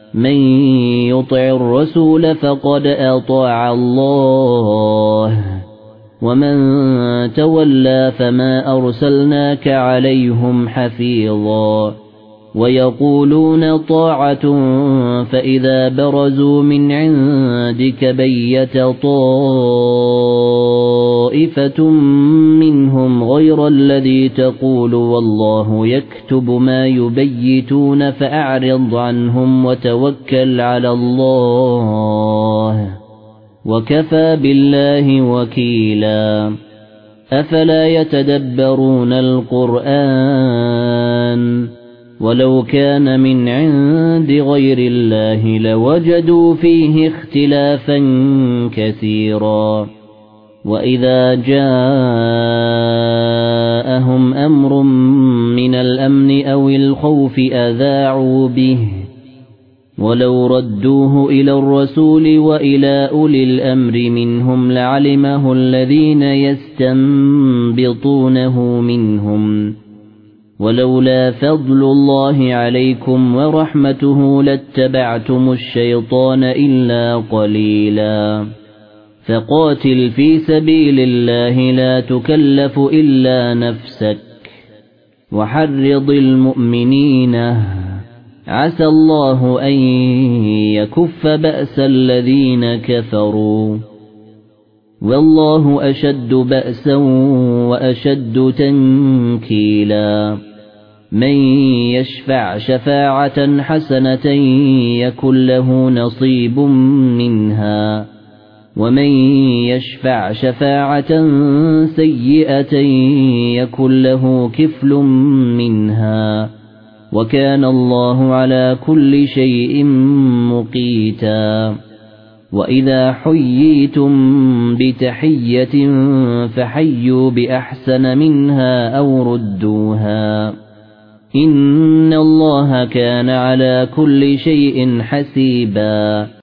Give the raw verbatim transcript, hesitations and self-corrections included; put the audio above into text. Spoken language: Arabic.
من يطع الرسول فقد أطاع الله ومن تولى فما أرسلناك عليهم حفيظا ويقولون طاعة فإذا برزوا من عندك بيت طائفة منهم غير الذي تقول والله يكتب ما يبيتون فأعرض عنهم وتوكل على الله وكفى بالله وكيلا أفلا يتدبرون القرآن ولو كان من عند غير الله لوجدوا فيه اختلافا كثيرا وإذا جاءهم أمر من الأمن أو الخوف أذاعوا به ولو ردوه إلى الرسول وإلى أولي الأمر منهم لعلمه الذين يستنبطونه منهم ولولا فضل الله عليكم ورحمته لاتبعتم الشيطان إلا قليلا فقاتل في سبيل الله لا تكلف إلا نفسك وحرض المؤمنين عسى الله أن يكف بأس الذين كفروا والله أشد بأسا وأشد تنكيلا من يشفع شفاعة حسنة يكن له نصيب منها ومن يشفع شفاعة سيئة يكن له كفل منها وكان الله على كل شيء مقيتا وإذا حييتم بتحية فحيوا بأحسن منها أو ردوها إن الله كان على كل شيء حسيبا